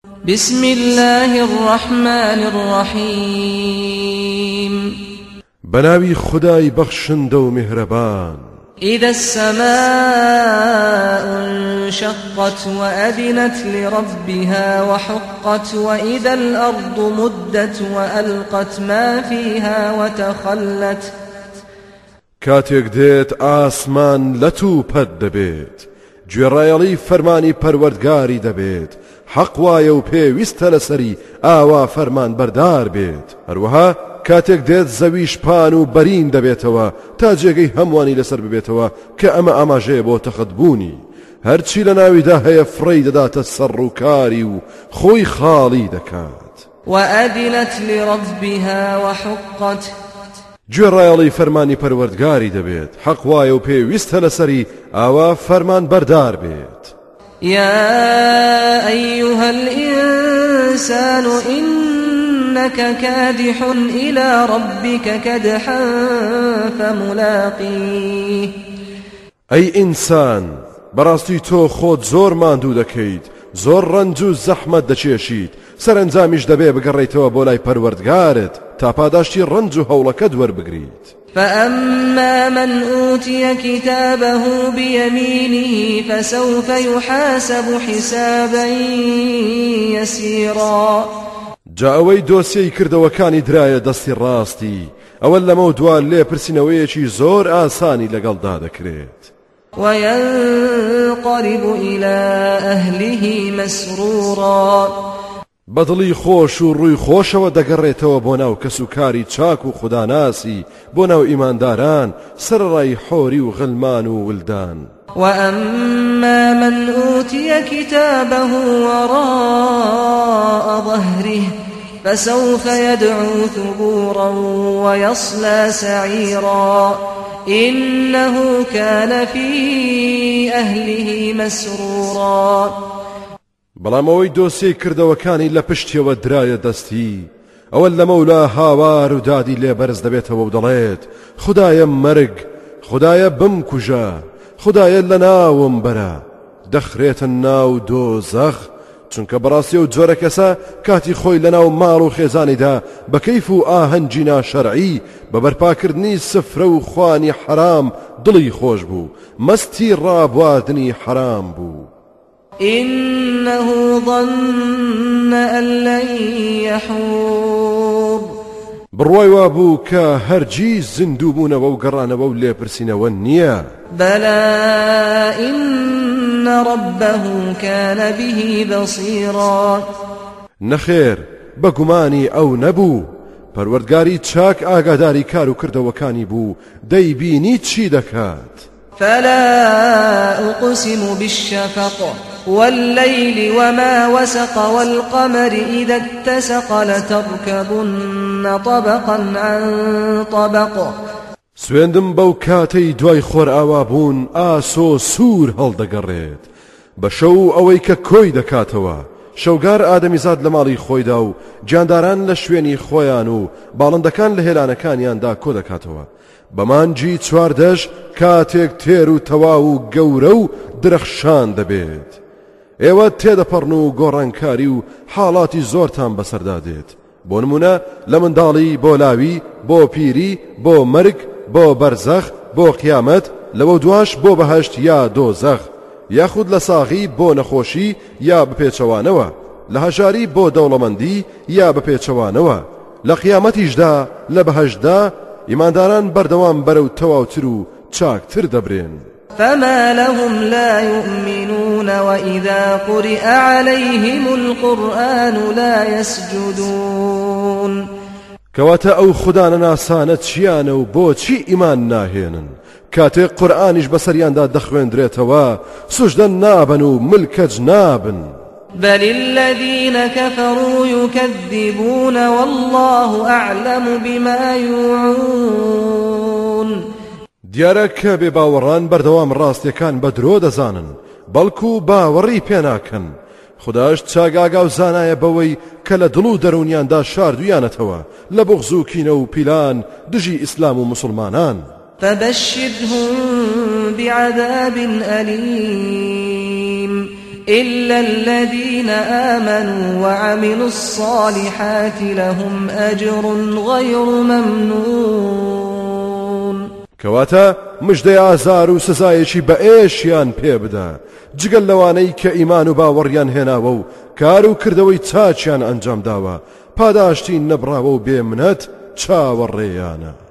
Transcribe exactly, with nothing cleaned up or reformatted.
بسم الله الرحمن الرحيم بناوي خداي بخشند و مهربان. إذا السماء انشقت وأذنت لربها وحقت وإذا الأرض مدت وألقت ما فيها وتخلت. كاتێک دێت ئاسمان لەتوو پەت دەبێت، گوێڕایەڵی فەرمانی پەروەردگاری دەبێت، حەق وایە و پێویستە لەسەری ئاوا فەرمان بەردار بێت. هەروەها کاتێک دێت زەویش پان و بەرین دەبێتەوە تا جێگەی هەمووانی لەسەر ببێتەوە کە ئەمە ئاماژەیە بۆ تەخەتبوونی. هەرچی لە ناویدا هەیە فڕی دەداتە سەر و کاری و خۆی خاڵی دەکات. وأذنت لربها وحقت. گوێڕایەڵی فەرمانی پەروەردگاری دەبێت، حەق وایە و پێویستە لەسەری ئاوا فەرمان بەردار بێت. يا أيها الإنسان إنك كادح إلى ربك كدحا فملاقيه. أي إنسان بەڕاستی تۆ خۆت زۆر ماندوو دەکەیت، زۆر ڕەنج و زەحمەت دەچێشیت، سەرنجامیش دەبێ بگەڕێیتەوە بۆ لای پەروەردگارت تا پاداشتی ڕەنج و هەوڵەکەت وەربگریت. فأما من أوتي كتابه بيمينه فسوف يحاسب حسابا يسيرا. جا ئەوەی دۆسیەی کردەوەکانی درایە دەستی ڕاستی، ئەوە لەمە دوان لێ پرسینەوەیەکی زۆر ئاسانی لەگەڵدا دەکرێت. وينقلب إلى أهله مسرورا. بەدڵی خۆش و ڕووی خۆشەوە دەگەڕێتەوە بۆ ناو کەسوکاری چاک و خوداناسی، بۆ ناو ئیمانداران، سەرڕای حۆری و غلمان و ولدان. وأما من أوتي كتابه وراء ظهره فسوف يدعو ثبورا ويصلى سعيرا إنه كان في أهله مسرورا. بەڵام ئەوەی دۆسیەی کردەوەکانی لە پشتیەوە درایە دەستی، ئەوە لە مەولا هاوار و دادی لێ بەرز دەبێتەوە و دەڵێت خودایە مەرگ، خودایە بمکوژە، خودایە لە ناوم بەرە، دەخرێتە ناو دۆزەخ، چونکە بەڕاستی و جۆرە کەسە کاتی خۆی لە ناو ماڵ و خێزانیدا بە کەیف و ئاهەنگی ناشەرعی بە بەرپاکردنی سفرە و خوانی حرام دڵی خۆش بوو، مەستی ڕابواردنی حرام بوو. إنه ظن أن لن يحور. بڕوای وابوو کە هەرگیز زیندوو بوونەوە و گەڕانەوە و لێپرسینەوە نییە. بەلا إن ربه كان به بصيرا. نەخێر بەگومانی ئەو نەبوو، پەروەردگاری چاک ئاگاداری کار و کردەوەکانی بوو، دەیبینی چی دەکات. فلا أقسم بالشفق والليل وما وسق والقمر إذا اتسق لتركبن طبقا عن طبق. سوێندم بەو کاتەی دوای خۆر ئاوا بوون ئاسۆ سوور هەڵدەگەڕێت، بە شەو ئەوەی کە کۆی دەکاتەوە. شەوگار ئادەمیزاد لە ماڵی خۆیدا و جانداران لە شوێنی خۆیان و باڵندەکان لە هێلانەکانیاندا کۆ دەکاتەوە. بەمانجی چواردەش کاتێک تێر و تەواو و گەورە و درەخشان دەبێت. ئێوە تێدەپەڕن و گۆڕانکاری و حاڵاتی زۆرتان بەسەردا دێت، بۆ نمونە لە منداڵی بۆ لاوی، بۆ پیری، بۆ مەرگ، بۆ بەرزەخ، بۆ قیامەت، لەوە دواش بۆ بەهەشت یا دۆزەخ، یاخود لە ساغی بۆ نەخۆشی یا بپێچەوانەوە، لە هەژاری بۆ دەوڵەمەندی یا بپێچەوانەوە، لە قیامەتیشدا لە بەهەشتدا ئیمانداران بەردەوام بەرەو تەواوتر و چاکتر دەبرێن. فما لهم لا يؤمنون وإذا قرئ عليهم القرآن لا يسجدون. کەواتە ئەو خودانە ناسانە چیانە و بۆچی ئیمان ناهێنن؟ کاتێک قورئانیش بەسەریاندا دەخوێندرێتەوە سوژدە نابن و ملکەج نابن. بل الذين كفروا يكذبون والله أعلم بما يوعون. دیارە کە بێ باوەڕان بەردەوام ڕاستیەکان بە درۆ دەزانن، بەڵکو باوەڕی پێناکەن. خوداش چاگاگا و زانایە بەوەی کە لە دڵ و دەرونیاندا شاردویانەتەوە لە بوغز و کینە و پیلان دژی ئیسلام و مسلمانان. فبشرهم بعذاب أليم. إلا الذين آمنوا وعملوا الصالحات لهم أجر غير ممنون. كواتا مجدي آزار و سزایشی بە ئێشیان پێ بدە جگەل لەوانەی کە ئیمان و باوەڕیان هێناوە و کار و کردەوەی چاچیان ئەنجام داوە پاداشتی نەبراوە و بێمنەت چاوەڕێیانە.